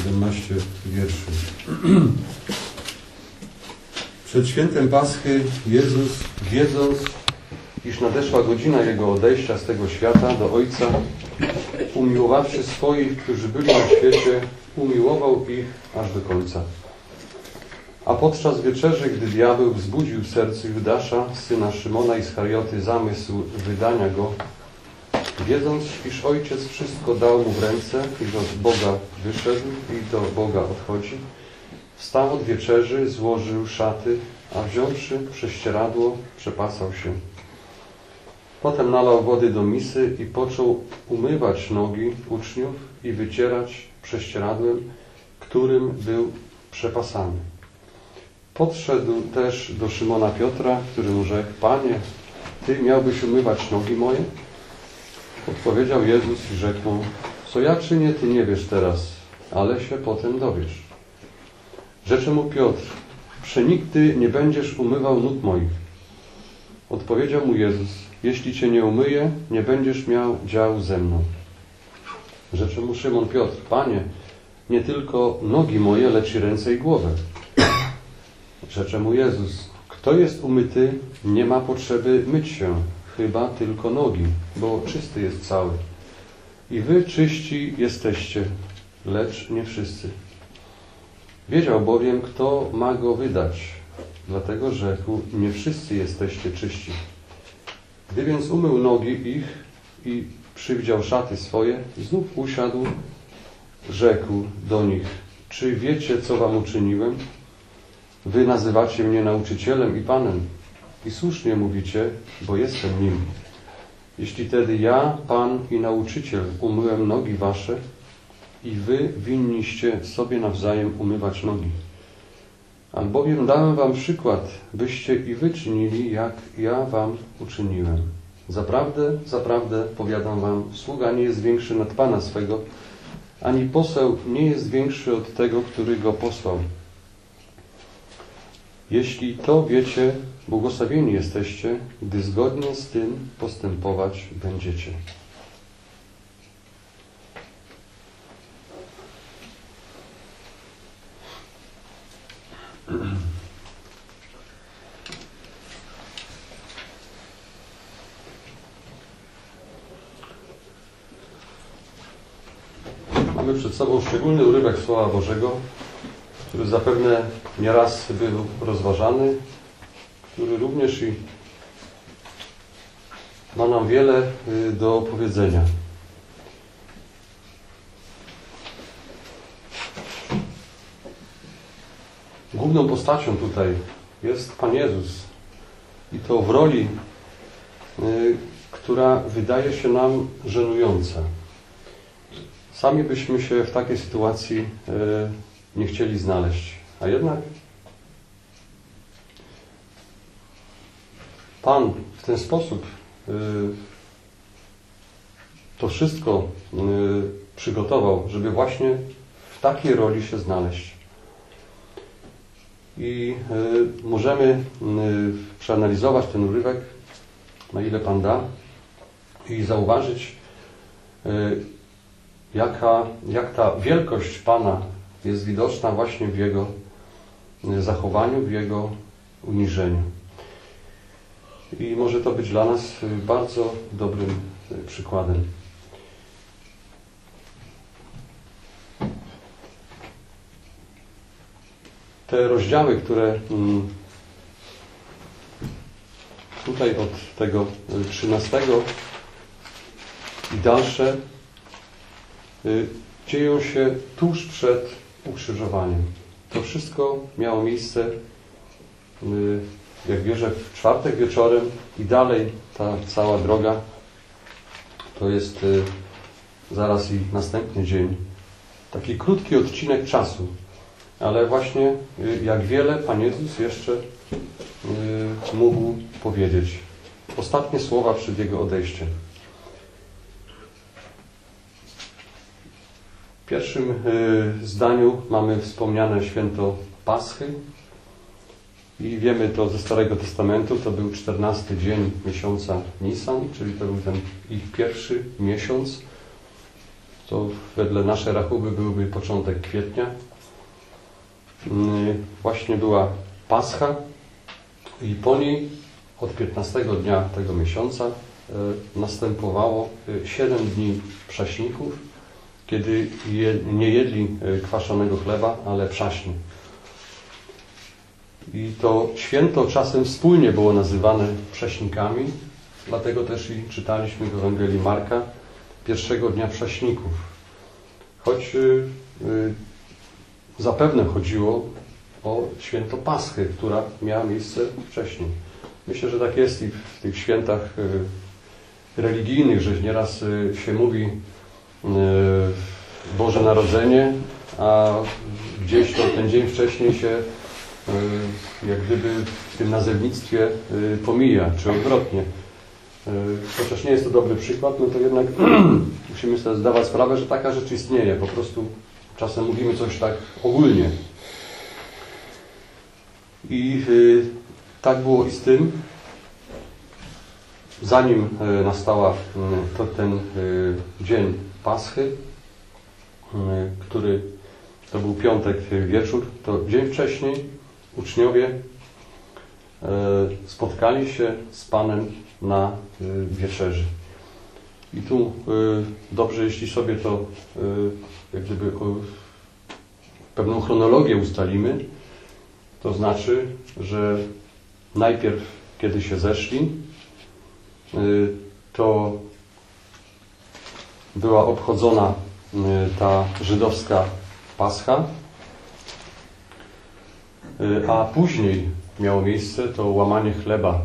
17 wierszy. Przed świętem Paschy Jezus, wiedząc, iż nadeszła godzina Jego odejścia z tego świata do Ojca, umiłowawszy swoich, którzy byli na świecie, umiłował ich aż do końca. A podczas wieczerzy, gdy diabeł wzbudził w sercu Judasza, syna Szymona Ischarioty, zamysł wydania go, wiedząc, iż Ojciec wszystko dał mu w ręce i że od Boga wyszedł i do Boga odchodzi, wstał od wieczerzy, złożył szaty, a wziąwszy prześcieradło, przepasał się. Potem nalał wody do misy i począł umywać nogi uczniów i wycierać prześcieradłem, którym był przepasany. Podszedł też do Szymona Piotra, który mu rzekł: Panie, Ty miałbyś umywać nogi moje? Odpowiedział Jezus i rzekł mu: co ja czynię, Ty nie wiesz teraz, ale się potem dowiesz. Rzecze mu Piotr: przenigdy nie będziesz umywał nóg moich. Odpowiedział mu Jezus: jeśli Cię nie umyję, nie będziesz miał działu ze mną. Rzecze mu Szymon Piotr: Panie, nie tylko nogi moje, lecz i ręce i głowę. Rzecze mu Jezus: kto jest umyty, nie ma potrzeby myć się, chyba tylko nogi, bo czysty jest cały. I wy czyści jesteście, lecz nie wszyscy. Wiedział bowiem, kto ma go wydać, dlatego rzekł: nie wszyscy jesteście czyści. Gdy więc umył nogi ich i przywdział szaty swoje, znów usiadł, rzekł do nich: czy wiecie, co wam uczyniłem? Wy nazywacie mnie nauczycielem i Panem i słusznie mówicie, bo jestem nim. Jeśli tedy ja, Pan i nauczyciel, umyłem nogi wasze, i wy winniście sobie nawzajem umywać nogi. Albowiem dałem wam przykład, byście i wy czynili, jak ja wam uczyniłem. Zaprawdę, zaprawdę, powiadam wam, sługa nie jest większy nad Pana swego, ani poseł nie jest większy od tego, który go posłał. Jeśli to wiecie, błogosławieni jesteście, gdy zgodnie z tym postępować będziecie. Mamy przed sobą szczególny urywek Słowa Bożego, który zapewne nieraz był rozważany, który również i ma nam wiele do powiedzenia. Główną postacią tutaj jest Pan Jezus i to w roli, która wydaje się nam żenująca. Sami byśmy się w takiej sytuacji nie chcieli znaleźć, a jednak Pan w ten sposób to wszystko przygotował, żeby właśnie w takiej roli się znaleźć. I możemy przeanalizować ten urywek, na ile Pan da, i zauważyć, jak ta wielkość Pana jest widoczna właśnie w Jego zachowaniu, w Jego uniżeniu. I może to być dla nas bardzo dobrym przykładem. Te rozdziały, które tutaj od tego 13 i dalsze dzieją się tuż przed ukrzyżowaniem. To wszystko miało miejsce, jak wierzę, w czwartek wieczorem i dalej ta cała droga to jest zaraz i następny dzień. Taki krótki odcinek czasu, ale właśnie jak wiele Pan Jezus jeszcze mógł powiedzieć. Ostatnie słowa przed Jego odejściem. W pierwszym zdaniu mamy wspomniane święto Paschy i wiemy to ze Starego Testamentu, to był 14 dzień miesiąca Nisan, czyli to był ten ich pierwszy miesiąc. To wedle naszej rachuby byłby początek kwietnia. Właśnie była Pascha i po niej od 15 dnia tego miesiąca następowało 7 dni prześników, kiedy nie jedli kwaszonego chleba, ale przaśni. I to święto czasem wspólnie było nazywane prześnikami, dlatego też i czytaliśmy w Ewangelii Marka pierwszego dnia prześników. Choć zapewne chodziło o święto Paschy, która miała miejsce wcześniej. Myślę, że tak jest i w tych świętach religijnych, że nieraz się mówi Boże Narodzenie, a gdzieś to ten dzień wcześniej się jak gdyby w tym nazewnictwie pomija, czy odwrotnie. Chociaż nie jest to dobry przykład, no to jednak musimy sobie zdawać sprawę, że taka rzecz istnieje. Po prostu czasem mówimy coś tak ogólnie. I tak było i z tym. Zanim nastała ten dzień Paschy, który to był piątek wieczór, to dzień wcześniej uczniowie spotkali się z Panem na wieczerzy. I tu dobrze, jeśli sobie to jak gdyby pewną chronologię ustalimy, to znaczy, że najpierw, kiedy się zeszli, to była obchodzona ta żydowska Pascha, a później miało miejsce to łamanie chleba,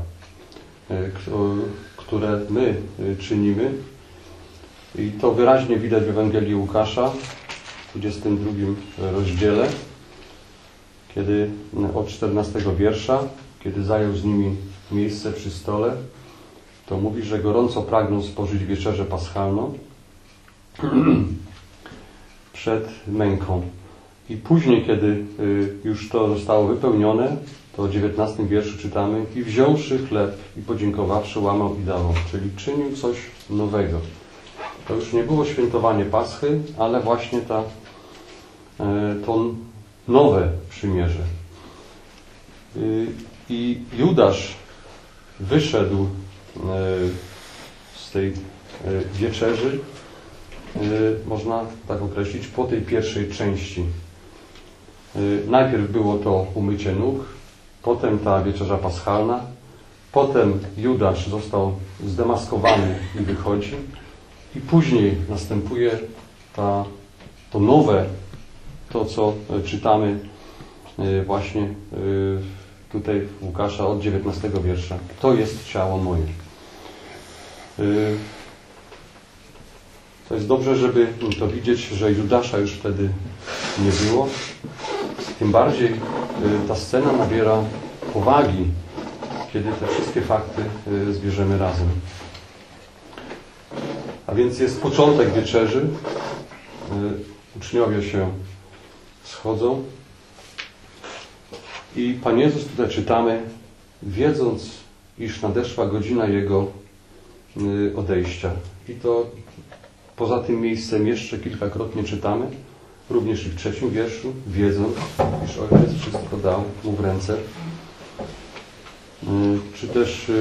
które my czynimy. I to wyraźnie widać w Ewangelii Łukasza w 22 rozdziale, kiedy od 14 wiersza, kiedy zajął z nimi miejsce przy stole, to mówi, że gorąco pragną spożyć wieczerzę paschalną przed męką. I później, kiedy już to zostało wypełnione, to w 19 wierszu czytamy: i wziąwszy chleb i podziękowawszy, łamał i dawał. Czyli czynił coś nowego. To już nie było świętowanie Paschy, ale właśnie to nowe przymierze. I Judasz wyszedł z tej wieczerzy, można tak określić, po tej pierwszej części. Najpierw było to umycie nóg, potem ta wieczerza paschalna, potem Judasz został zdemaskowany i wychodzi, i później następuje to nowe, to co czytamy właśnie tutaj w Łukasza od 19 wiersza. To jest ciało moje. To jest dobrze, żeby to widzieć, że Judasza już wtedy nie było. Tym bardziej ta scena nabiera powagi, kiedy te wszystkie fakty zbierzemy razem. A więc jest początek wieczerzy. Uczniowie się schodzą. I Pan Jezus, tutaj czytamy, wiedząc, iż nadeszła godzina Jego odejścia. I to poza tym miejscem jeszcze kilkakrotnie czytamy, również i w 3 wierszu, wiedząc, iż Ojciec wszystko dał mu w ręce. Czy też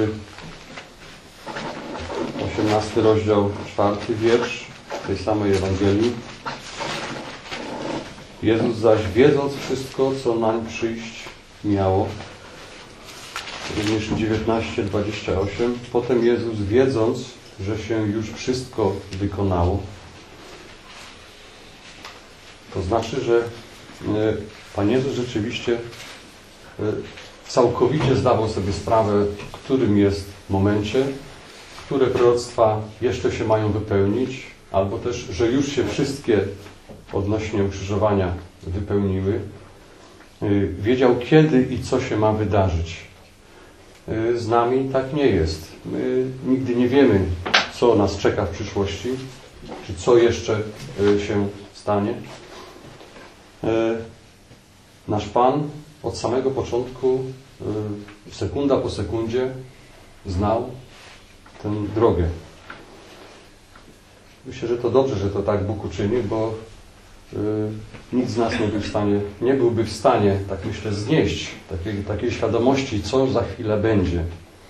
18 rozdział, 4 wiersz tej samej Ewangelii. Jezus zaś, wiedząc wszystko, co nań przyjść miało, również 19:28, potem Jezus, wiedząc, że się już wszystko wykonało. To znaczy, że Pan Jezus rzeczywiście całkowicie zdawał sobie sprawę, w którym jest momencie, które proroctwa jeszcze się mają wypełnić, albo też, że już się wszystkie odnośnie ukrzyżowania wypełniły. Wiedział, kiedy i co się ma wydarzyć. Z nami tak nie jest. My nigdy nie wiemy, co nas czeka w przyszłości, czy co jeszcze się stanie. Nasz Pan od samego początku, sekunda po sekundzie, znał tę drogę. Myślę, że to dobrze, że to tak Bóg uczynił, bo nikt z nas nie byłby w stanie, tak myślę, znieść takiej świadomości, co za chwilę będzie.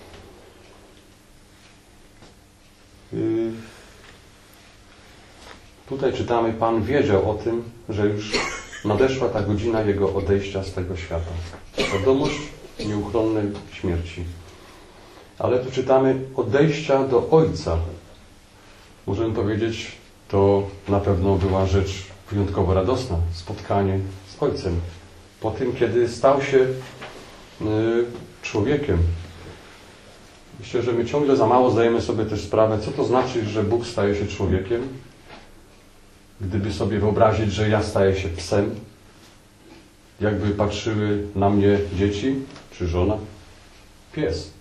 Tutaj czytamy, Pan wiedział o tym, że już nadeszła ta godzina Jego odejścia z tego świata. Świadomość nieuchronnej śmierci. Ale tu czytamy odejścia do Ojca. Możemy powiedzieć, to na pewno była rzecz wyjątkowo radosna. Spotkanie z Ojcem. Po tym, kiedy stał się człowiekiem. Myślę, że my ciągle za mało zdajemy sobie też sprawę, co to znaczy, że Bóg staje się człowiekiem. Gdyby sobie wyobrazić, że ja staję się psem, jakby patrzyły na mnie dzieci, czy żona, pies,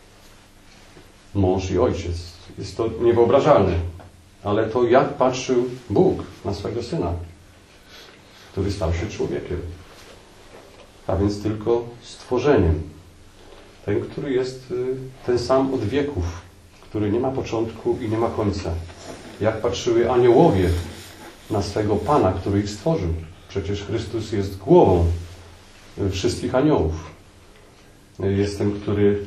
mąż i ojciec. Jest to niewyobrażalne. Ale to jak patrzył Bóg na swego Syna, który stał się człowiekiem. A więc tylko stworzeniem. Ten, który jest ten sam od wieków, który nie ma początku i nie ma końca. Jak patrzyły aniołowie na swego Pana, który ich stworzył. Przecież Chrystus jest głową wszystkich aniołów. Jest ten, który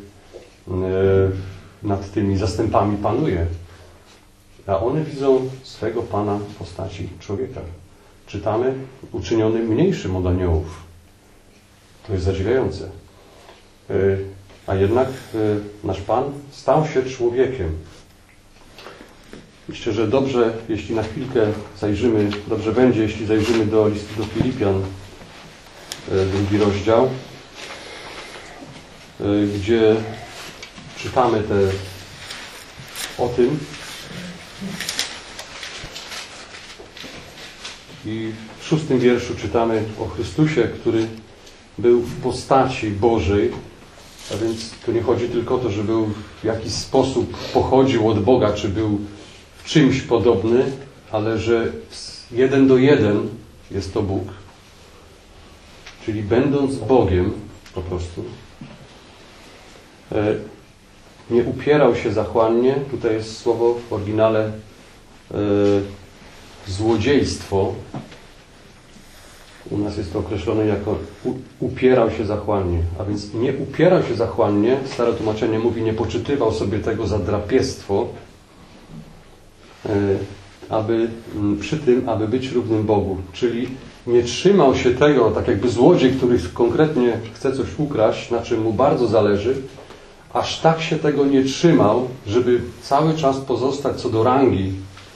nad tymi zastępami panuje. A one widzą swego Pana w postaci człowieka. Czytamy, uczyniony mniejszym od aniołów. To jest zadziwiające. A jednak nasz Pan stał się człowiekiem. Myślę, że dobrze, jeśli na chwilkę zajrzymy, dobrze będzie, jeśli zajrzymy do listu do Filipian, 2 rozdział, gdzie czytamy o tym i w 6 wierszu czytamy o Chrystusie, który był w postaci Bożej, a więc tu nie chodzi tylko o to, że był w jakiś sposób pochodził od Boga, czy był w czymś podobny, ale że 1 do 1 jest to Bóg. Czyli będąc Bogiem po prostu, nie upierał się zachłannie. Tutaj jest słowo w oryginale złodziejstwo. U nas jest to określone jako upierał się zachłannie. A więc nie upierał się zachłannie. Stare tłumaczenie mówi, nie poczytywał sobie tego za drapieżstwo, przy tym, aby być równym Bogu. Czyli nie trzymał się tego, tak jakby złodziej, który konkretnie chce coś ukraść, na czym mu bardzo zależy, aż tak się tego nie trzymał, żeby cały czas pozostać co do rangi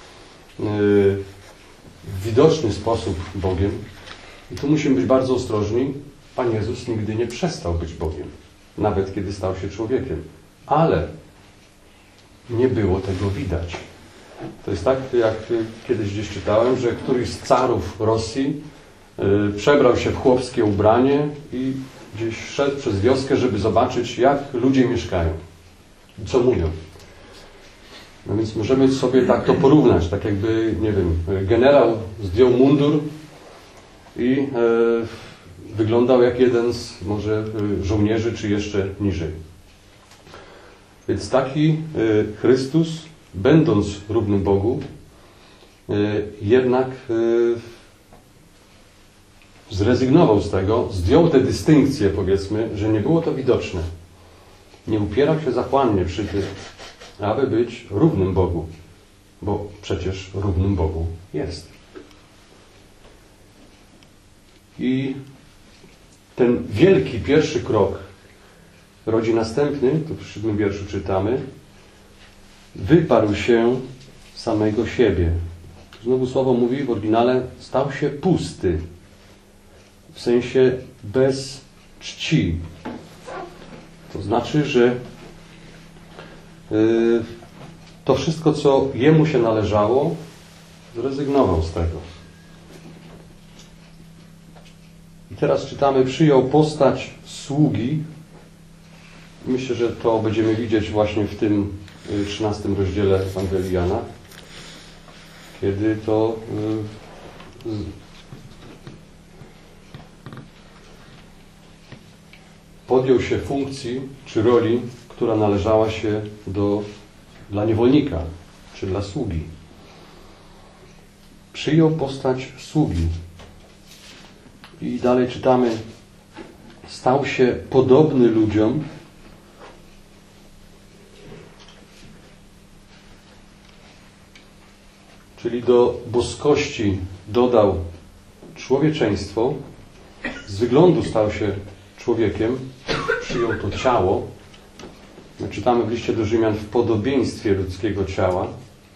w widoczny sposób Bogiem. I tu musimy być bardzo ostrożni. Pan Jezus nigdy nie przestał być Bogiem, nawet kiedy stał się człowiekiem. Ale nie było tego widać. To jest tak, jak kiedyś gdzieś czytałem, że któryś z carów Rosji przebrał się w chłopskie ubranie i gdzieś szedł przez wioskę, żeby zobaczyć, jak ludzie mieszkają i co mówią. No więc możemy sobie tak to porównać, tak jakby, nie wiem, generał zdjął mundur i wyglądał jak jeden z może żołnierzy, czy jeszcze niżej. Więc taki Chrystus, będąc równym Bogu, jednak zrezygnował z tego, zdjął te dystynkcje, powiedzmy, że nie było to widoczne. Nie upierał się zachłannie przy tym, aby być równym Bogu, bo przecież równym Bogu jest. I ten wielki pierwszy krok rodzi następny, tu w 7 wierszu czytamy, wyparł się samego siebie. Znowu słowo mówi w oryginale, stał się pusty, w sensie bez czci. To znaczy, że to wszystko, co jemu się należało, zrezygnował z tego. I teraz czytamy, przyjął postać sługi. Myślę, że to będziemy widzieć właśnie w tym 13 rozdziale Ewangelii Jana, kiedy to podjął się funkcji czy roli, która należała się dla niewolnika, czy dla sługi. przyjął postać sługi. I dalej czytamy, stał się podobny ludziom, czyli do boskości dodał człowieczeństwo, z wyglądu stał się człowiekiem, przyjął to ciało. My czytamy w liście do Rzymian w podobieństwie ludzkiego ciała.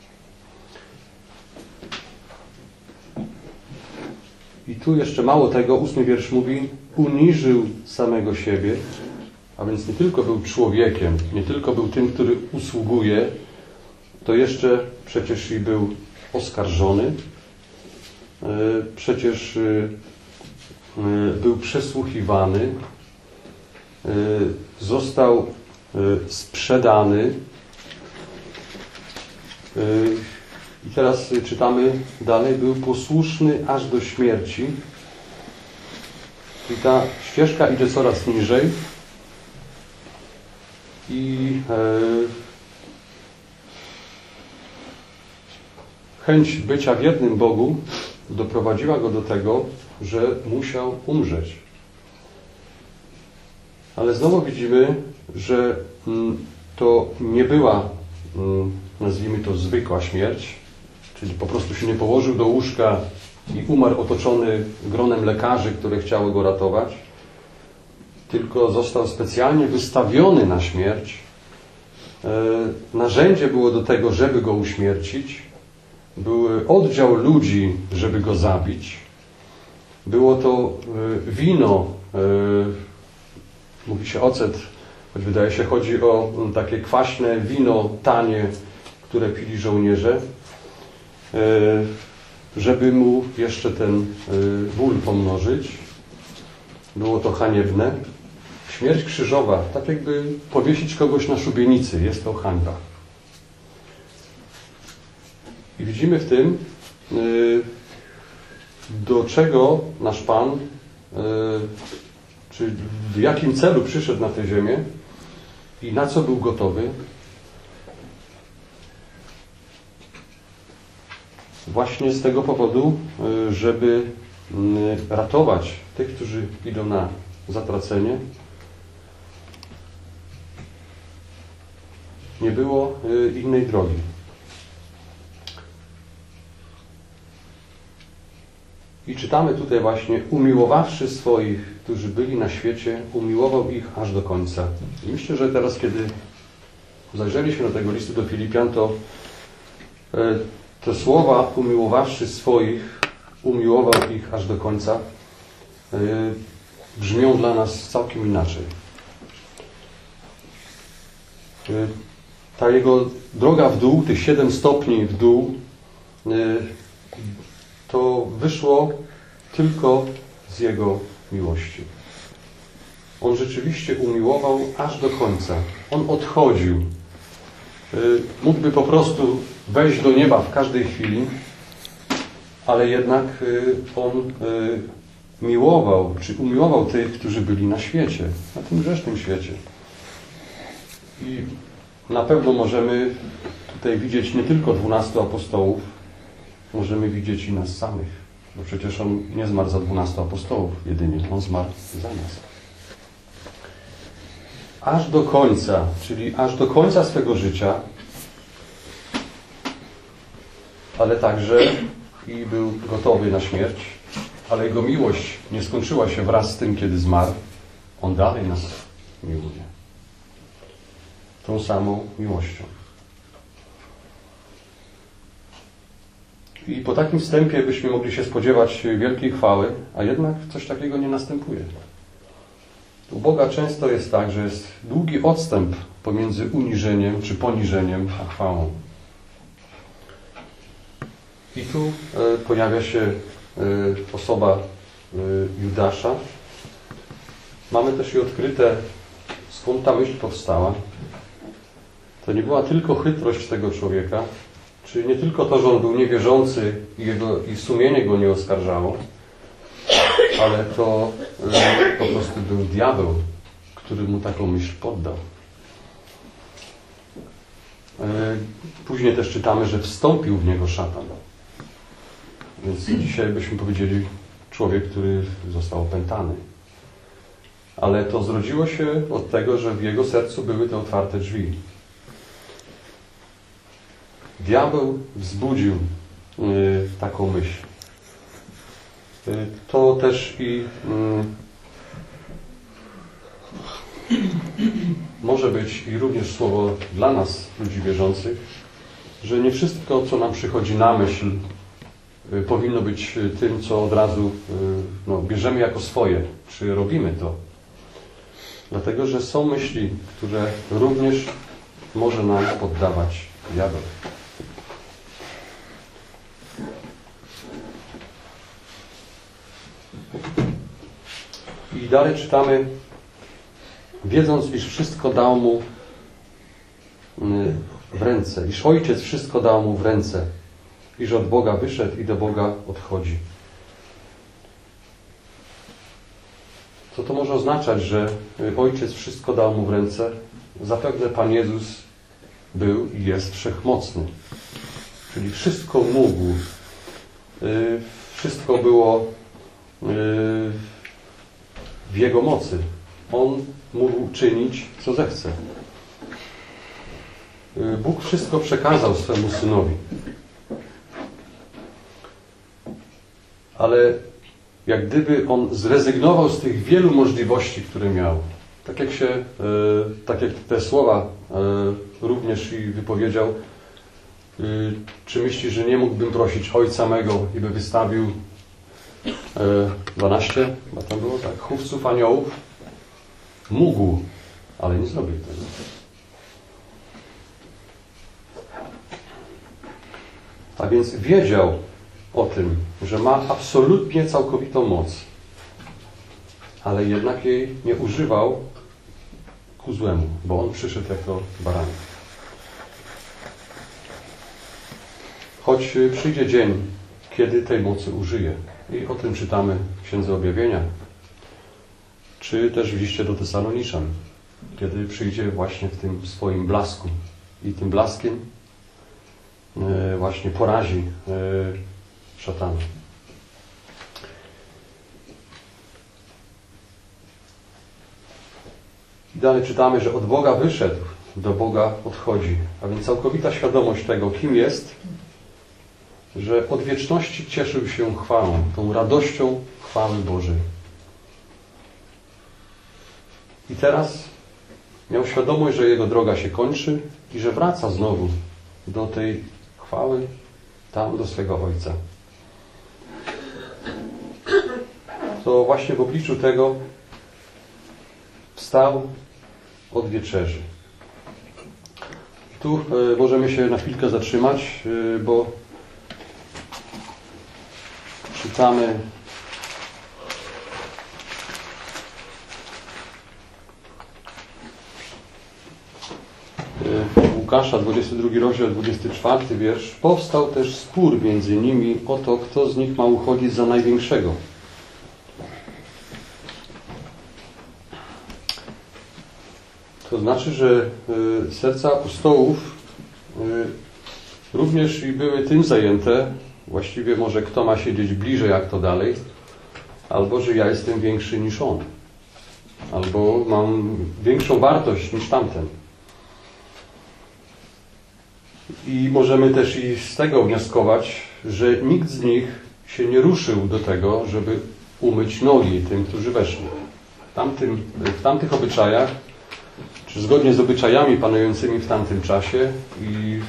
I tu jeszcze mało tego, 8 wiersz mówi, uniżył samego siebie, a więc nie tylko był człowiekiem, nie tylko był tym, który usługuje, to jeszcze przecież i był oskarżony, przecież był przesłuchiwany, został sprzedany. I teraz czytamy dalej, był posłuszny aż do śmierci. I ta ścieżka idzie coraz niżej. I chęć bycia wiernym Bogu doprowadziła go do tego, że musiał umrzeć. Ale znowu widzimy, że to nie była, nazwijmy to, zwykła śmierć, czyli po prostu się nie położył do łóżka i umarł otoczony gronem lekarzy, które chciały go ratować, tylko został specjalnie wystawiony na śmierć. Narzędzie było do tego, żeby go uśmiercić. Był oddział ludzi, żeby go zabić. Było to wino, mówi się ocet, choć wydaje się, chodzi o takie kwaśne wino, tanie, które pili żołnierze, żeby mu jeszcze ten ból pomnożyć. Było to haniebne. Śmierć krzyżowa, tak jakby powiesić kogoś na szubienicy, jest to hańba. I widzimy w tym, do czego nasz Pan, czy w jakim celu przyszedł na tę ziemię i na co był gotowy. Właśnie z tego powodu, żeby ratować tych, którzy idą na zatracenie. Nie było innej drogi. I czytamy tutaj właśnie, umiłowawszy swoich, którzy byli na świecie, umiłował ich aż do końca. I myślę, że teraz, kiedy zajrzeliśmy do tego listu do Filipian, to te słowa umiłowawszy swoich, umiłował ich aż do końca, brzmią dla nas całkiem inaczej. Ta jego droga w dół, tych 7 stopni w dół, to wyszło tylko z Jego miłości. On rzeczywiście umiłował aż do końca. On odchodził. Mógłby po prostu wejść do nieba w każdej chwili, ale jednak On miłował, czy umiłował tych, którzy byli na świecie, na tym grzesznym świecie. I na pewno możemy tutaj widzieć nie tylko 12 apostołów, możemy widzieć i nas samych, bo przecież On nie zmarł za 12 apostołów jedynie, On zmarł za nas. Aż do końca, czyli aż do końca swego życia, ale także i był gotowy na śmierć, ale Jego miłość nie skończyła się wraz z tym, kiedy zmarł. On dalej nas miłuje. Tą samą miłością. I po takim wstępie byśmy mogli się spodziewać wielkiej chwały, a jednak coś takiego nie następuje. U Boga często jest tak, że jest długi odstęp pomiędzy uniżeniem czy poniżeniem a chwałą. I tu pojawia się osoba Judasza. Mamy też i odkryte, skąd ta myśl powstała. To nie była tylko chytrość tego człowieka, czy nie tylko to, że on był niewierzący i sumienie go nie oskarżało, ale to po prostu był diabeł, który mu taką myśl poddał. Później też czytamy, że wstąpił w niego szatan. Więc dzisiaj byśmy powiedzieli człowiek, który został opętany. Ale to zrodziło się od tego, że w jego sercu były te otwarte drzwi. Diabeł wzbudził taką myśl. To też i może być i również słowo dla nas, ludzi wierzących, że nie wszystko, co nam przychodzi na myśl, powinno być tym, co od razu bierzemy jako swoje, czy robimy to. Dlatego, że są myśli, które również może nam poddawać diabeł. I dalej czytamy, wiedząc, iż wszystko dał mu w ręce, iż Ojciec wszystko dał mu w ręce, iż od Boga wyszedł i do Boga odchodzi. Co to może oznaczać, że Ojciec wszystko dał mu w ręce? Zapewne Pan Jezus był i jest wszechmocny. Czyli wszystko mógł. Wszystko było w Jego mocy. On mógł czynić, co zechce. Bóg wszystko przekazał swemu Synowi. Ale jak gdyby On zrezygnował z tych wielu możliwości, które miał. Tak jak te słowa również i wypowiedział, czy myśli, że nie mógłbym prosić Ojca mego i by wystawił 12, bo tam było tak, chówców aniołów? Mógł, ale nie zrobił tego. A więc wiedział o tym, że ma absolutnie całkowitą moc, ale jednak jej nie używał ku złemu, bo On przyszedł jako baranek. Choć przyjdzie dzień, kiedy tej mocy użyje. I o tym czytamy w Księdze Objawienia, czy też w liście do Tesaloniczan, kiedy przyjdzie właśnie w tym swoim blasku. I tym blaskiem właśnie porazi szatana. I dalej czytamy, że od Boga wyszedł, do Boga odchodzi. A więc całkowita świadomość tego, kim jest, że od wieczności cieszył się chwałą, tą radością chwały Bożej. I teraz miał świadomość, że jego droga się kończy i że wraca znowu do tej chwały, tam do swego Ojca. To właśnie w obliczu tego wstał od wieczerzy. Tu możemy się na chwilkę zatrzymać, bo czytamy Łukasza, 22 rozdział, 24 wiersz. Powstał też spór między nimi o to, kto z nich ma uchodzić za największego. To znaczy, że serca apostołów również i były tym zajęte, właściwie może kto ma siedzieć bliżej, jak to dalej, albo że ja jestem większy niż on, albo mam większą wartość niż tamten. I możemy też i z tego wnioskować, że nikt z nich się nie ruszył do tego, żeby umyć nogi tym, którzy weszli. W tamtych obyczajach, czy zgodnie z obyczajami panującymi w tamtym czasie i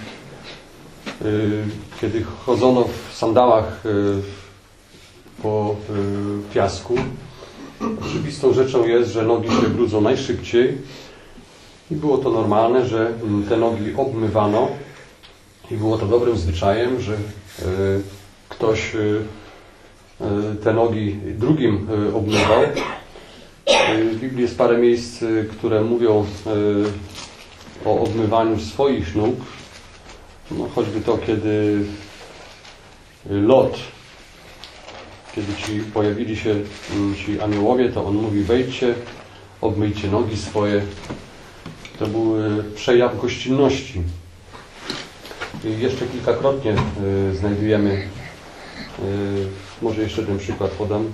kiedy chodzono w sandałach po piasku, oczywistą rzeczą jest, że nogi się brudzą najszybciej i było to normalne, że te nogi obmywano i było to dobrym zwyczajem, że ktoś te nogi drugim obmywał. W Biblii jest parę miejsc, które mówią o obmywaniu swoich nóg. No, choćby to, kiedy Lot, kiedy ci pojawili się ci aniołowie, to on mówi: wejdźcie, obmyjcie nogi swoje. To był przejaw gościnności. I jeszcze kilkakrotnie znajdujemy Może jeszcze ten przykład podam.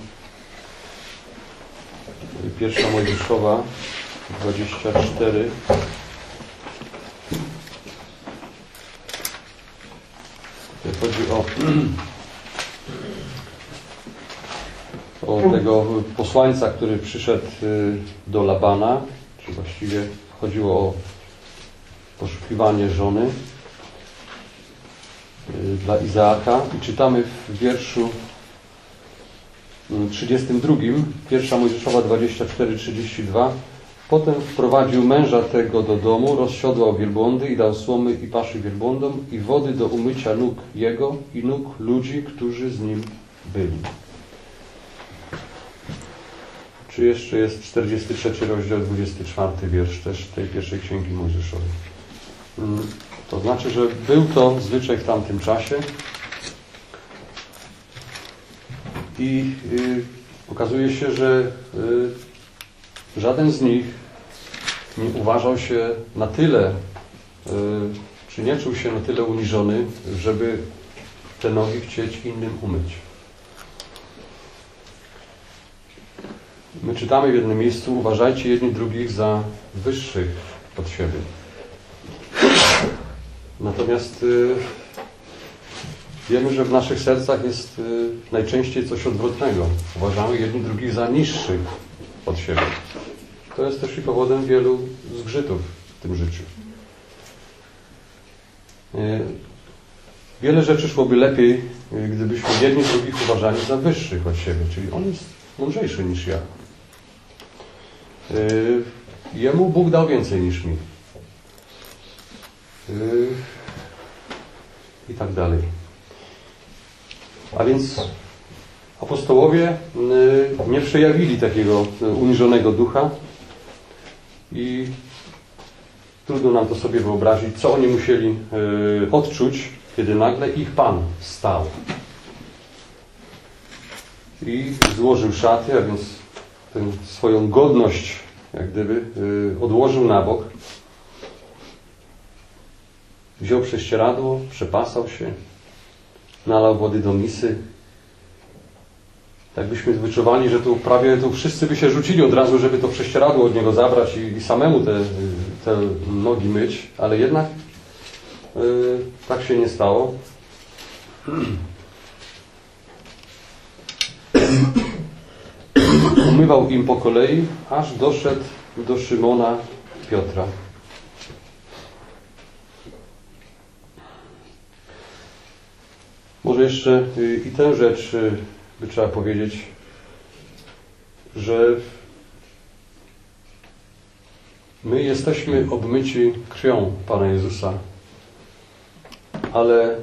1 Mojżeszowa 24. Tutaj chodzi o tego posłańca, który przyszedł do Labana, czy właściwie chodziło o poszukiwanie żony dla Izaaka. I czytamy w wierszu 32, 1 Mojżeszowa 24:32. Potem wprowadził męża tego do domu, rozsiodłał wielbłądy i dał słomy i paszy wielbłądom i wody do umycia nóg jego i nóg ludzi, którzy z nim byli. Czy jeszcze jest 43 rozdział, 24 wiersz też tej pierwszej Księgi Mojżeszowej. To znaczy, że był to zwyczaj w tamtym czasie i okazuje się, że żaden z nich nie uważał się na tyle, czy nie czuł się na tyle uniżony, żeby te nogi chcieć innym umyć. My czytamy w jednym miejscu: uważajcie jedni drugich za wyższych od siebie. Natomiast wiemy, że w naszych sercach jest najczęściej coś odwrotnego. Uważamy jedni drugich za niższych od siebie. To jest też i powodem wielu zgrzytów w tym życiu. Wiele rzeczy szłoby lepiej, gdybyśmy jedni drugich uważali za wyższych od siebie, czyli on jest mądrzejszy niż ja. Jemu Bóg dał więcej niż mi. I tak dalej. A więc apostołowie nie przejawili takiego uniżonego ducha i trudno nam to sobie wyobrazić, co oni musieli odczuć, kiedy nagle ich Pan stał i złożył szaty, a więc tę swoją godność jak gdyby odłożył na bok, wziął prześcieradło, przepasał się, nalał wody do misy. Tak byśmy wyczuwali, że tu prawie wszyscy by się rzucili od razu, żeby to prześcieradło od niego zabrać i samemu te nogi myć, ale jednak tak się nie stało. Umywał im po kolei, aż doszedł do Szymona Piotra. Może jeszcze i tę rzecz by trzeba powiedzieć, że my jesteśmy obmyci krwią Pana Jezusa, ale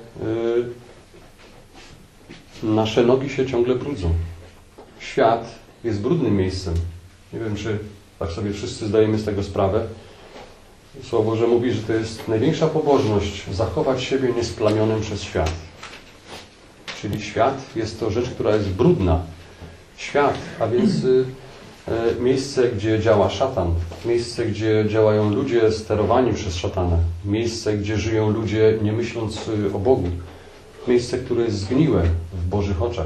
nasze nogi się ciągle brudzą. Świat jest brudnym miejscem. Nie wiem, czy tak sobie wszyscy zdajemy z tego sprawę. Słowo Boże mówi, że to jest największa pobożność zachować siebie niesplamionym przez świat. Czyli świat jest to rzecz, która jest brudna. Świat, a więc miejsce, gdzie działa szatan. Miejsce, gdzie działają ludzie sterowani przez szatana. Miejsce, gdzie żyją ludzie nie myśląc o Bogu. Miejsce, które jest zgniłe w Bożych oczach.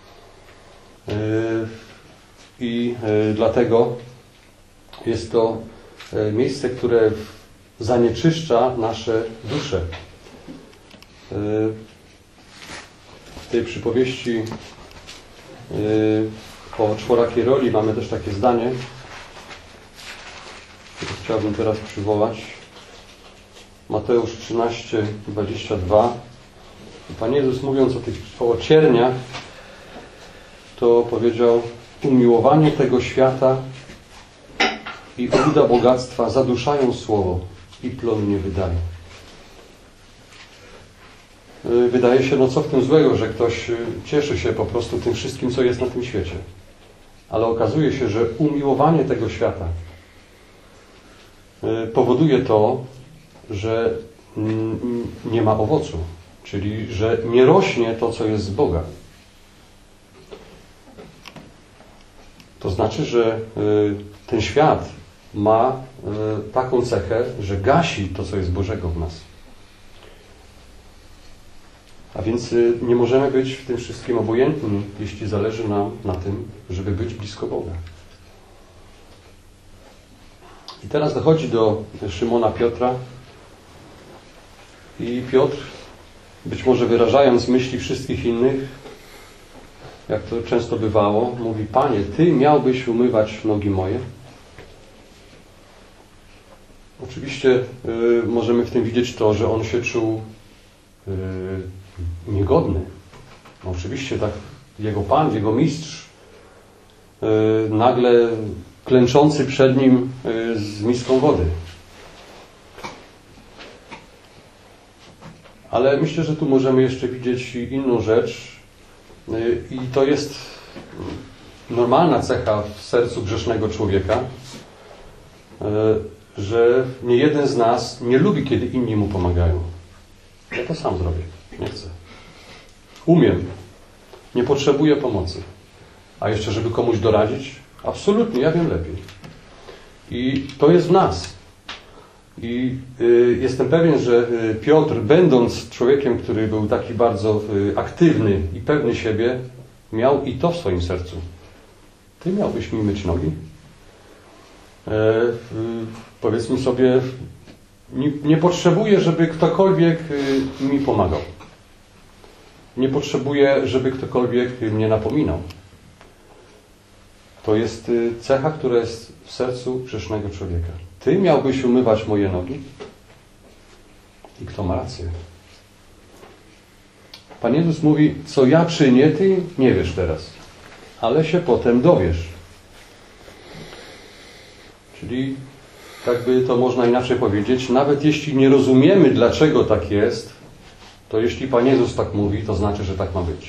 I dlatego jest to miejsce, które zanieczyszcza nasze dusze. W tej przypowieści o czworakiej roli mamy też takie zdanie, które chciałbym teraz przywołać. Mateusz 13:22. Pan Jezus, mówiąc o cierniach, to powiedział: umiłowanie tego świata i obłuda bogactwa zaduszają słowo i plon nie wydaje. Wydaje się, no co w tym złego, że ktoś cieszy się po prostu tym wszystkim, co jest na tym świecie. Ale okazuje się, że umiłowanie tego świata powoduje to, że nie ma owocu, czyli że nie rośnie to, co jest z Boga. To znaczy, że ten świat ma taką cechę, że gasi to, co jest Bożego w nas. A więc nie możemy być w tym wszystkim obojętni, jeśli zależy nam na tym, żeby być blisko Boga. I teraz dochodzi do Szymona Piotra i Piotr, być może wyrażając myśli wszystkich innych, jak to często bywało, mówi: Panie, Ty miałbyś umywać nogi moje? Oczywiście możemy w tym widzieć to, że on się czuł niegodny. No, oczywiście tak jego Pan, jego mistrz, nagle klęczący przed nim z miską wody. Ale myślę, że tu możemy jeszcze widzieć inną rzecz i to jest normalna cecha w sercu grzesznego człowieka, że nie jeden z nas nie lubi, kiedy inni mu pomagają. Ja to sam zrobię. Nie chcę. Umiem. Nie potrzebuję pomocy. A jeszcze, żeby komuś doradzić? Absolutnie, ja wiem lepiej. I to jest w nas. I jestem pewien, że Piotr, będąc człowiekiem, który był taki bardzo aktywny i pewny siebie, miał i to w swoim sercu. Ty miałbyś mi myć nogi? Powiedzmy sobie, nie potrzebuję, żeby ktokolwiek mi pomagał. Nie potrzebuję, żeby ktokolwiek mnie napominał. To jest cecha, która jest w sercu grzesznego człowieka. Ty miałbyś umywać moje nogi? I kto ma rację? Pan Jezus mówi: co ja czynię, ty nie wiesz teraz, ale się potem dowiesz. Czyli, jakby to można inaczej powiedzieć, nawet jeśli nie rozumiemy, dlaczego tak jest, to jeśli Pan Jezus tak mówi, to znaczy, że tak ma być.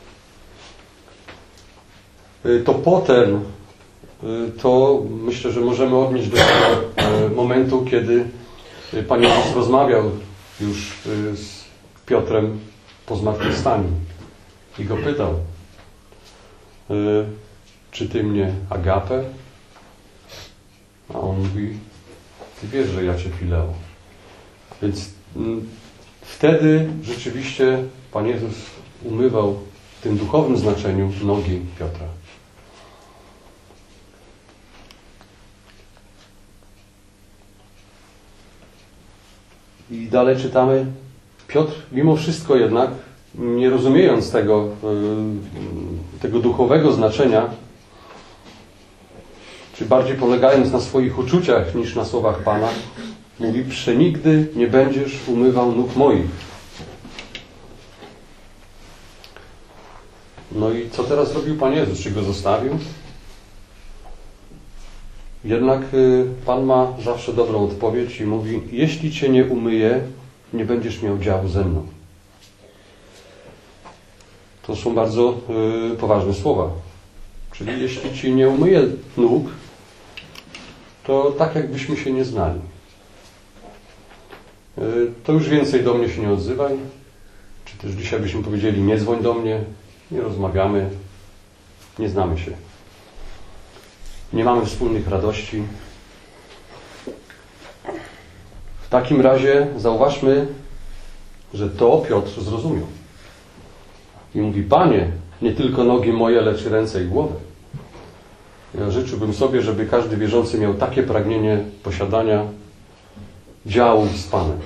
To potem, to myślę, że możemy odnieść do tego momentu, kiedy Pan Jezus rozmawiał już z Piotrem po zmartwychwstaniu i go pytał: czy ty mnie agapę? A on mówi: ty wiesz, że ja cię fileo. Więc wtedy rzeczywiście Pan Jezus umywał w tym duchownym znaczeniu nogi Piotra. I dalej czytamy: Piotr mimo wszystko jednak, nie rozumiejąc tego duchowego znaczenia, czy bardziej polegając na swoich uczuciach niż na słowach Pana, mówi: przenigdy nie będziesz umywał nóg moich. No i co teraz robił Pan Jezus? Czy go zostawił? Jednak Pan ma zawsze dobrą odpowiedź i mówi: jeśli Cię nie umyję, nie będziesz miał działu ze mną. To są bardzo poważne słowa. Czyli jeśli Ci nie umyję nóg, to tak jakbyśmy się nie znali. To już więcej do mnie się nie odzywaj. Czy też dzisiaj byśmy powiedzieli: nie dzwoń do mnie, nie rozmawiamy, nie znamy się. Nie mamy wspólnych radości. W takim razie zauważmy, że to Piotr zrozumiał. I mówi: Panie, nie tylko nogi moje, lecz i ręce i głowę. Ja życzyłbym sobie, żeby każdy wierzący miał takie pragnienie posiadania działu z Panem.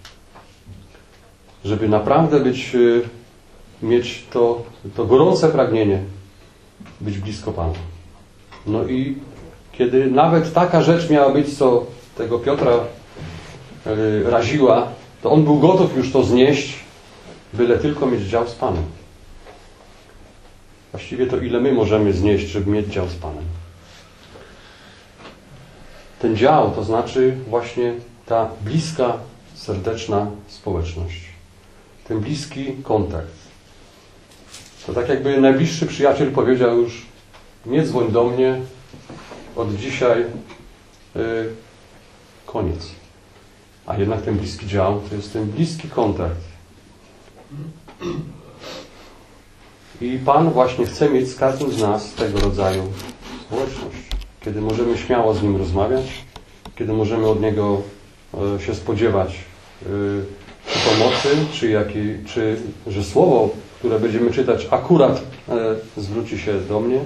Żeby naprawdę mieć to gorące pragnienie być blisko Pana. No i kiedy nawet taka rzecz miała być, co tego Piotra raziła, to on był gotów już to znieść, byle tylko mieć dział z Panem. Właściwie to ile my możemy znieść, żeby mieć dział z Panem? Ten dział to znaczy właśnie ta bliska, serdeczna społeczność. Ten bliski kontakt. To tak jakby najbliższy przyjaciel powiedział już: nie dzwoń do mnie, od dzisiaj koniec. A jednak ten bliski dział to jest ten bliski kontakt. I Pan właśnie chce mieć z każdym z nas tego rodzaju społeczność. Kiedy możemy śmiało z Nim rozmawiać, kiedy możemy od Niego się spodziewać pomocy, czy że słowo, które będziemy czytać, akurat zwróci się do mnie.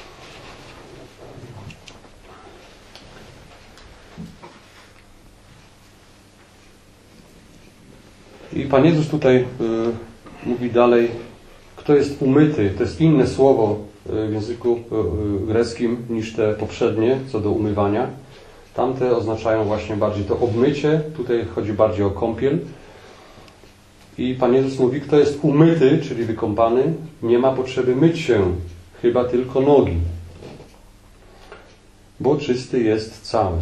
I Pan Jezus tutaj mówi dalej, kto jest umyty, to jest inne słowo w języku greckim niż te poprzednie, co do umywania. Tamte oznaczają właśnie bardziej to obmycie, tutaj chodzi bardziej o kąpiel. I Pan Jezus mówi, kto jest umyty, czyli wykąpany, nie ma potrzeby myć się, chyba tylko nogi, bo czysty jest cały.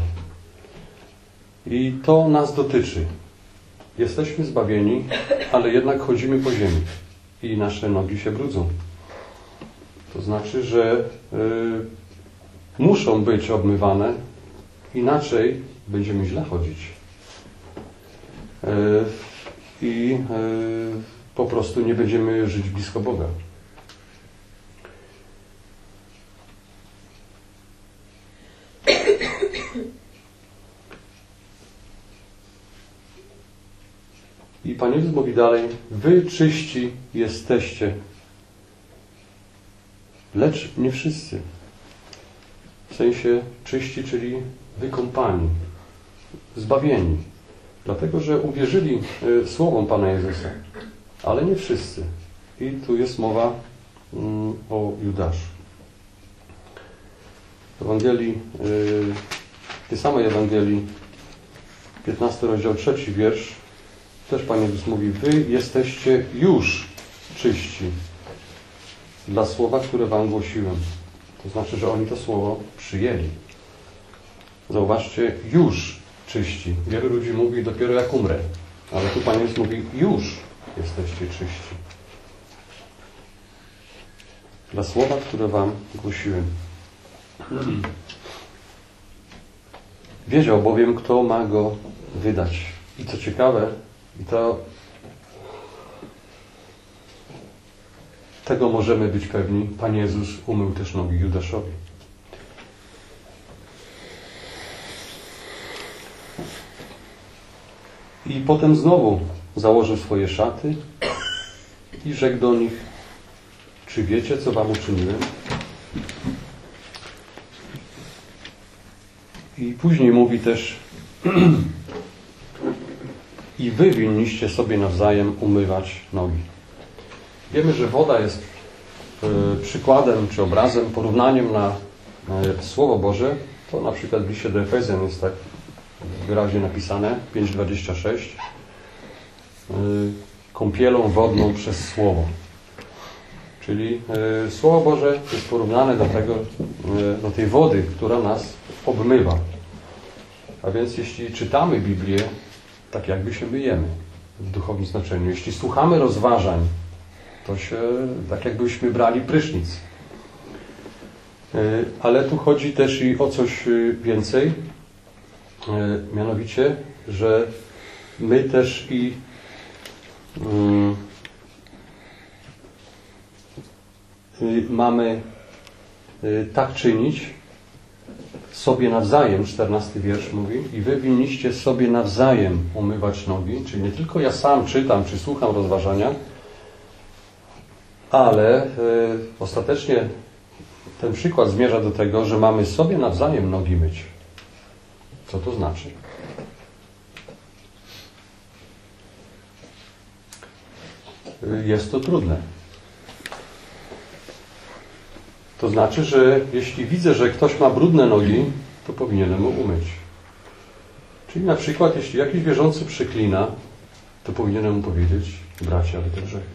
I to nas dotyczy. Jesteśmy zbawieni, ale jednak chodzimy po ziemi i nasze nogi się brudzą. To znaczy, że muszą być obmywane, inaczej będziemy źle chodzić. I po prostu nie będziemy żyć blisko Boga. I Pan Jezus mówi dalej, wy czyści jesteście, lecz nie wszyscy. W sensie czyści, czyli wykąpani, zbawieni. Dlatego, że uwierzyli słowom Pana Jezusa, ale nie wszyscy. I tu jest mowa o Judaszu. W Ewangelii, w tej samej Ewangelii, 15 rozdział, 3 wiersz, też Pan Jezus mówi, wy jesteście już czyści dla słowa, które wam głosiłem. To znaczy, że oni to słowo przyjęli. Zauważcie, już czyści. Wielu ludzi mówi dopiero jak umrę. Ale tu Pan Jezus mówi, już jesteście czyści. Dla słowa, które wam głosiłem. Wiedział bowiem, kto ma go wydać. I co ciekawe, tego możemy być pewni, Pan Jezus umył też nogi Judaszowi. I potem znowu założył swoje szaty i rzekł do nich, czy wiecie, co wam uczyniłem? I później mówi też, i wy winniście sobie nawzajem umywać nogi. Wiemy, że woda jest przykładem czy obrazem, porównaniem na Słowo Boże. To na przykład w liście do Efezjan jest tak wyraźnie napisane, 5:26. Kąpielą wodną przez Słowo. Czyli Słowo Boże jest porównane do tej wody, która nas obmywa. A więc jeśli czytamy Biblię, tak jakby się myjemy w duchowym znaczeniu. Jeśli słuchamy rozważań, to się tak jakbyśmy brali prysznic. Ale tu chodzi też i o coś więcej. Mianowicie, że my też i mamy tak czynić sobie nawzajem, 14 wiersz mówi, i wy winniście sobie nawzajem umywać nogi, czyli nie tylko ja sam czytam, czy słucham rozważania, ale ostatecznie ten przykład zmierza do tego, że mamy sobie nawzajem nogi myć. Co to znaczy? Jest to trudne. To znaczy, że jeśli widzę, że ktoś ma brudne nogi, to powinienem mu umyć. Czyli na przykład, jeśli jakiś wierzący przeklina, to powinienem mu powiedzieć, bracie, ale to grzech.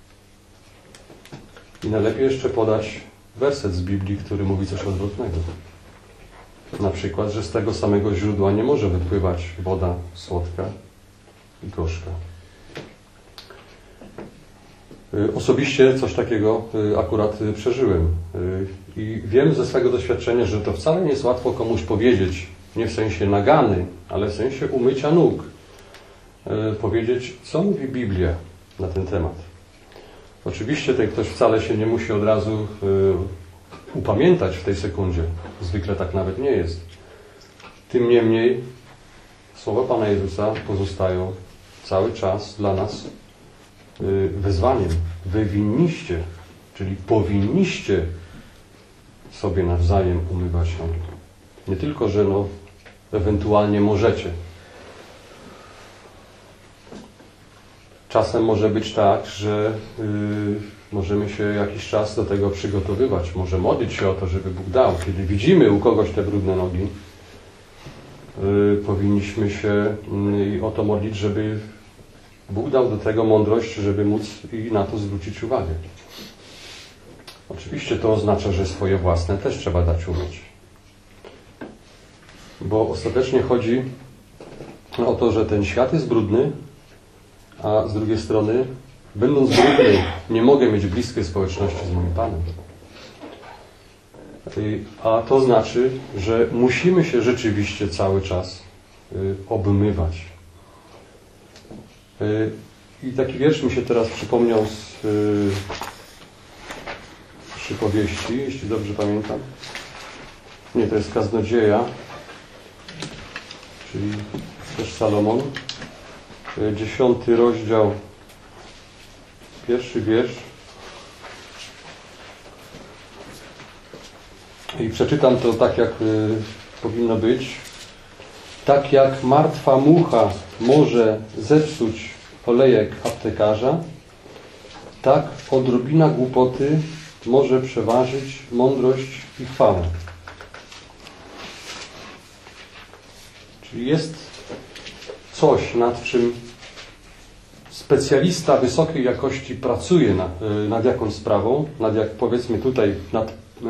I najlepiej jeszcze podać werset z Biblii, który mówi coś odwrotnego. Na przykład, że z tego samego źródła nie może wypływać woda słodka i gorzka. Osobiście coś takiego akurat przeżyłem. I wiem ze swego doświadczenia, że to wcale nie jest łatwo komuś powiedzieć, nie w sensie nagany, ale w sensie umycia nóg. Powiedzieć, co mówi Biblia na ten temat. Oczywiście ten ktoś wcale się nie musi od razu upamiętać w tej sekundzie. Zwykle tak nawet nie jest. Tym niemniej słowa Pana Jezusa pozostają cały czas dla nas wezwaniem. Wy winniście, czyli powinniście sobie nawzajem umywać nogi. Nie tylko, że ewentualnie możecie. Czasem może być tak, że możemy się jakiś czas do tego przygotowywać. Może modlić się o to, żeby Bóg dał. Kiedy widzimy u kogoś te brudne nogi, powinniśmy się o to modlić, żeby Bóg dał do tego mądrość, żeby móc i na to zwrócić uwagę. Oczywiście to oznacza, że swoje własne też trzeba dać umyć. Bo ostatecznie chodzi o to, że ten świat jest brudny, a z drugiej strony, będąc brudny, nie mogę mieć bliskiej społeczności z moim Panem. A to znaczy, że musimy się rzeczywiście cały czas obmywać. I taki wiersz mi się teraz przypomniał z przypowieści, jeśli dobrze pamiętam. Nie, to jest Kaznodzieja, czyli też Salomon. 10 rozdział, 1 wiersz. I przeczytam to tak, jak powinno być. Tak jak martwa mucha może zepsuć olejek aptekarza, tak odrobina głupoty może przeważyć mądrość i chwałę. Czyli jest coś, nad czym specjalista wysokiej jakości pracuje nad jakąś sprawą, powiedzmy tutaj nad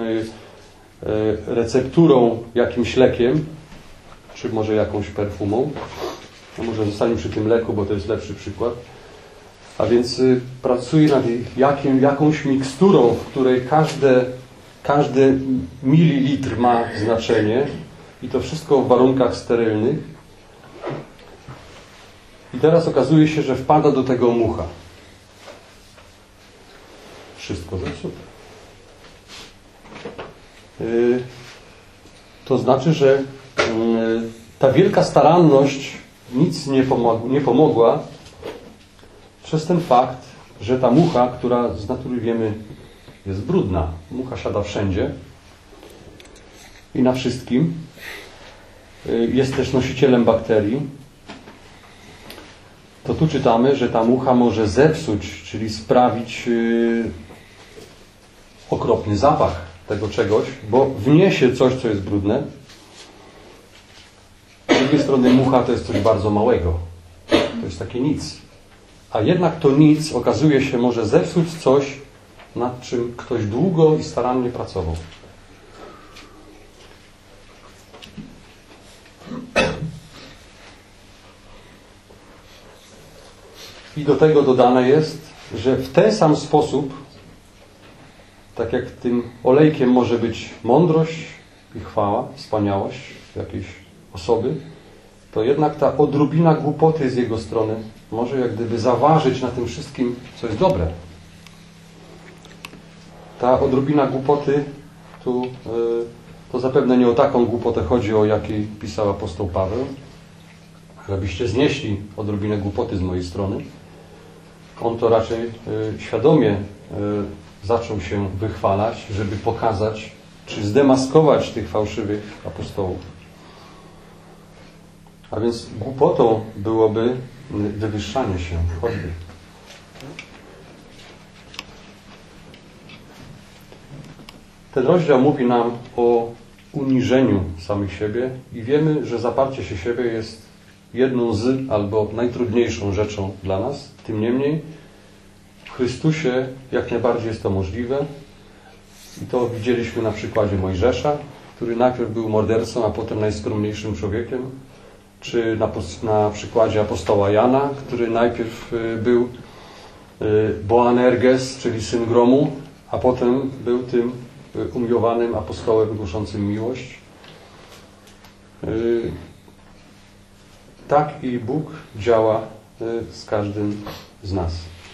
recepturą, jakimś lekiem, czy może jakąś perfumą. No może zostaniemy przy tym leku, bo to jest lepszy przykład. A więc pracuje nad jakąś miksturą, w której każdy mililitr ma znaczenie i to wszystko w warunkach sterylnych. I teraz okazuje się, że wpada do tego mucha. Wszystko zepsute. To znaczy, że ta wielka staranność nic nie pomogła przez ten fakt, że ta mucha, która z natury wiemy jest brudna. Mucha siada wszędzie i na wszystkim. Jest też nosicielem bakterii. To tu czytamy, że ta mucha może zepsuć, czyli sprawić okropny zapach tego czegoś, bo wniesie coś, co jest brudne. Z drugiej strony mucha to jest coś bardzo małego. To jest takie nic. A jednak to nic, okazuje się, może zepsuć coś, nad czym ktoś długo i starannie pracował. I do tego dodane jest, że w ten sam sposób, tak jak tym olejkiem może być mądrość i chwała, wspaniałość jakiejś osoby, to jednak ta odrobina głupoty z jego strony może jak gdyby zaważyć na tym wszystkim, co jest dobre. Ta odrobina głupoty, to zapewne nie o taką głupotę chodzi, o jakiej pisał apostoł Paweł, żebyście znieśli odrobinę głupoty z mojej strony. On to raczej świadomie zaczął się wychwalać, żeby pokazać, czy zdemaskować tych fałszywych apostołów. A więc głupotą byłoby wywyższanie się choćby. Ten rozdział mówi nam o uniżeniu samych siebie i wiemy, że zaparcie się siebie jest jedną z albo najtrudniejszą rzeczą dla nas. Tym niemniej w Chrystusie jak najbardziej jest to możliwe. I to widzieliśmy na przykładzie Mojżesza, który najpierw był mordercą, a potem najskromniejszym człowiekiem. Czy na przykładzie apostoła Jana, który najpierw był Boanerges, czyli syn gromu, a potem był tym umiłowanym apostołem głoszącym miłość. Tak i Bóg działa z każdym z nas.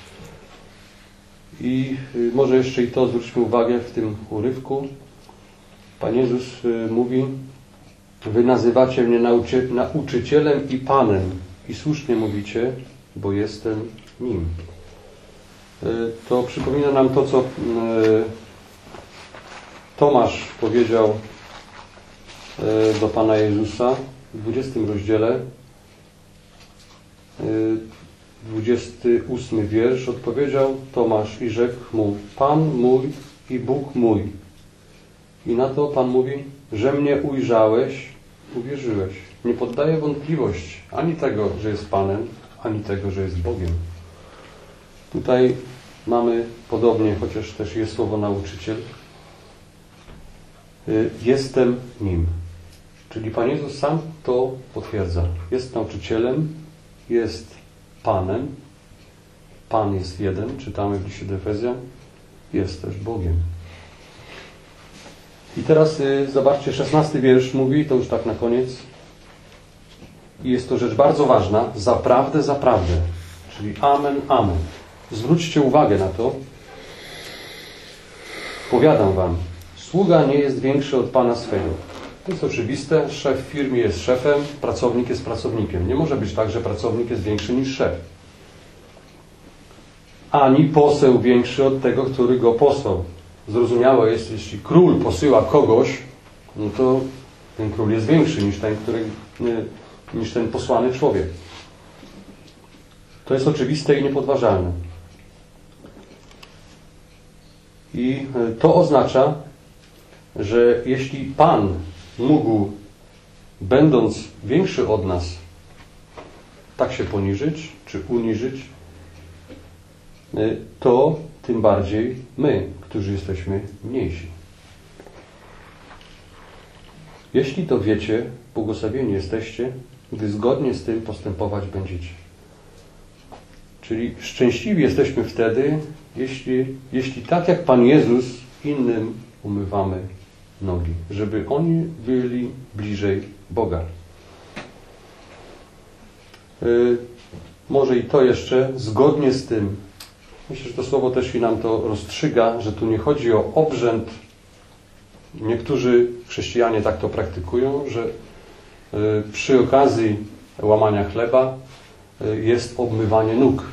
I może jeszcze i to zwróćmy uwagę w tym urywku. Pan Jezus mówi: wy nazywacie mnie nauczycielem i Panem i słusznie mówicie, bo jestem nim. To przypomina nam to, co Tomasz powiedział do Pana Jezusa w 20 rozdziale, 28 wiersz. Odpowiedział Tomasz i rzekł mu: Pan mój i Bóg mój. I na to Pan mówi: że mnie ujrzałeś, uwierzyłeś. Nie poddaje wątpliwości ani tego, że jest Panem, ani tego, że jest Bogiem. Tutaj mamy podobnie, chociaż też jest słowo nauczyciel. Jestem nim. Czyli Pan Jezus sam to potwierdza. Jest nauczycielem, jest Panem. Pan jest jeden, czytamy w liście do Efezjan. Jest też Bogiem. I teraz zobaczcie, 16 wiersz mówi, to już tak na koniec. I jest to rzecz bardzo ważna. Zaprawdę, zaprawdę. Czyli amen, amen. Zwróćcie uwagę na to. Powiadam wam, sługa nie jest większy od Pana swego. To jest oczywiste. Szef w firmie jest szefem, pracownik jest pracownikiem. Nie może być tak, że pracownik jest większy niż szef. Ani poseł większy od tego, który go posłał. Zrozumiałe jest, jeśli król posyła kogoś, no to ten król jest większy niż ten posłany człowiek. To jest oczywiste i niepodważalne. I to oznacza, że jeśli Pan mógł, będąc większy od nas, tak się poniżyć, czy uniżyć, to tym bardziej my, którzy jesteśmy mniejsi. Jeśli to wiecie, błogosławieni jesteście, gdy zgodnie z tym postępować będziecie. Czyli szczęśliwi jesteśmy wtedy, jeśli tak jak Pan Jezus innym umywamy nogi, żeby oni byli bliżej Boga. Może i to jeszcze, zgodnie z tym, myślę, że to słowo też i nam to rozstrzyga, że tu nie chodzi o obrzęd. Niektórzy chrześcijanie tak to praktykują, że przy okazji łamania chleba jest obmywanie nóg.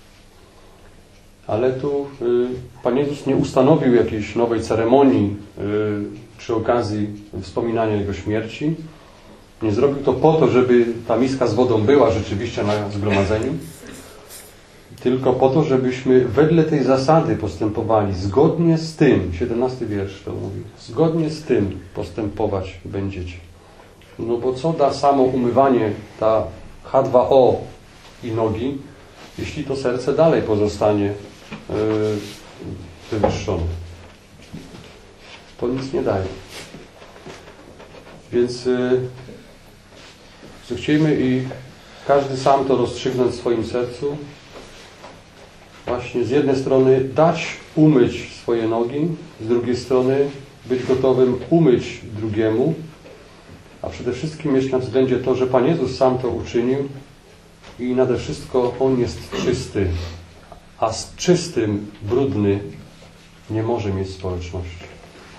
Ale tu Pan Jezus nie ustanowił jakiejś nowej ceremonii przy okazji wspominania Jego śmierci. Nie zrobił to po to, żeby ta miska z wodą była rzeczywiście na zgromadzeniu, tylko po to, żebyśmy wedle tej zasady postępowali, zgodnie z tym, 17 wiersz to mówi, zgodnie z tym postępować będziecie. No bo co da samo umywanie, ta H2O i nogi, jeśli to serce dalej pozostanie wywyższone? To nic nie daje. Więc zechciejmy i każdy sam to rozstrzygnąć w swoim sercu. Właśnie z jednej strony dać umyć swoje nogi, z drugiej strony być gotowym umyć drugiemu, a przede wszystkim mieć na względzie to, że Pan Jezus sam to uczynił i nade wszystko On jest czysty, a z czystym brudny nie może mieć społeczności.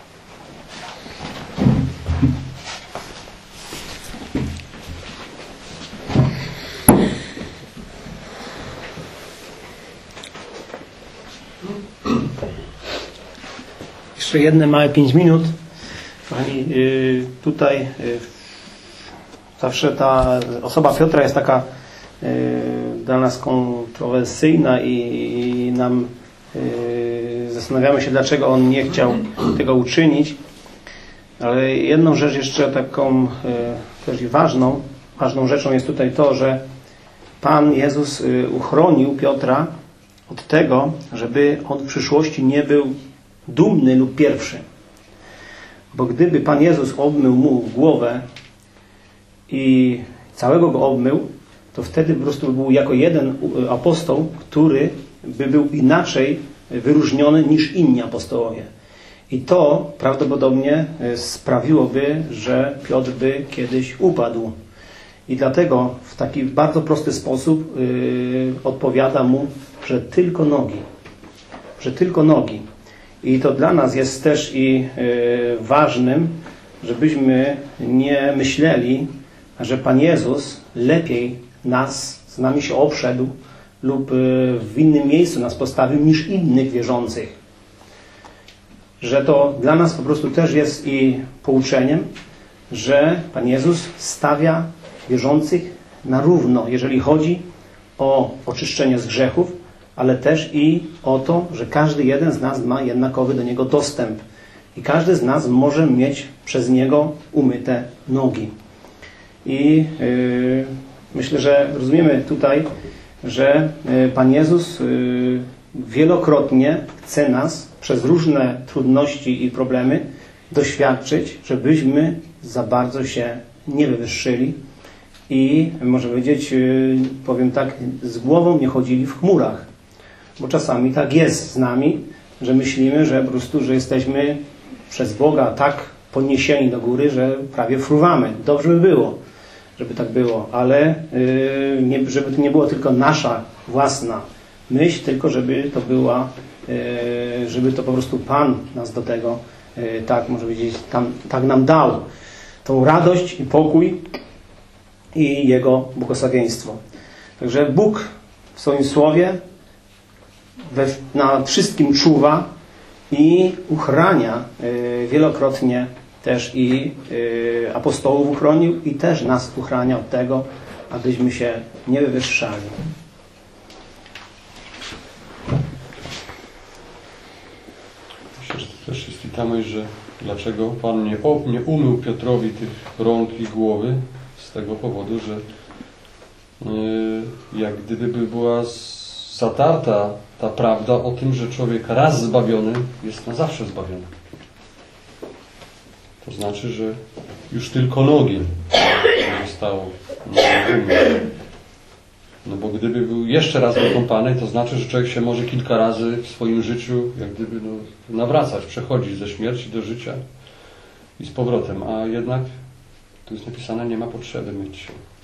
Jeszcze jedne małe 5 minut. Kochani, tutaj zawsze ta osoba Piotra jest taka dla nas kontrowersyjna i nam zastanawiamy się, dlaczego on nie chciał tego uczynić. Ale jedną rzecz jeszcze taką też i ważną rzeczą jest tutaj to, że Pan Jezus uchronił Piotra od tego, żeby on w przyszłości nie był dumny lub pierwszy. Bo gdyby Pan Jezus obmył mu głowę i całego go obmył, to wtedy po prostu był jako jeden apostoł, który by był inaczej wyróżniony niż inni apostołowie. I to prawdopodobnie sprawiłoby, że Piotr by kiedyś upadł. I dlatego w taki bardzo prosty sposób odpowiada mu, że tylko nogi. Że tylko nogi. I to dla nas jest też i ważnym, żebyśmy nie myśleli, że Pan Jezus lepiej z nami się obszedł, lub w innym miejscu nas postawił niż innych wierzących. Że to dla nas po prostu też jest i pouczeniem, że Pan Jezus stawia wierzących na równo, jeżeli chodzi o oczyszczenie z grzechów, ale też i o to, że każdy jeden z nas ma jednakowy do Niego dostęp. I każdy z nas może mieć przez Niego umyte nogi. I myślę, że rozumiemy tutaj, że Pan Jezus wielokrotnie chce nas przez różne trudności i problemy doświadczyć, żebyśmy za bardzo się nie wywyższyli i, może powiedzieć, powiem tak, z głową nie chodzili w chmurach. Bo czasami tak jest z nami, że myślimy, że po prostu, że jesteśmy przez Boga tak podniesieni do góry, że prawie fruwamy. Dobrze by było, żeby tak było, ale żeby to nie było tylko nasza własna myśl, tylko żeby to była, żeby to po prostu Pan nas do tego, tak może powiedzieć, tak nam dał. Tą radość i pokój i Jego błogosławieństwo. Także Bóg w swoim Słowie nad wszystkim czuwa i uchrania wielokrotnie też i apostołów uchronił i też nas uchrania od tego, abyśmy się nie wywyższali. Myślę, że to też jest i ta myśl, że dlaczego Pan nie umył Piotrowi tych rąk i głowy, z tego powodu, że jak gdyby była zatarta ta prawda o tym, że człowiek raz zbawiony jest na zawsze zbawiony. To znaczy, że już tylko nogi zostało umyte. No bo gdyby był jeszcze raz wykąpany, to znaczy, że człowiek się może kilka razy w swoim życiu jak gdyby nawracać, przechodzić ze śmierci do życia i z powrotem. A jednak tu jest napisane, nie ma potrzeby myć się.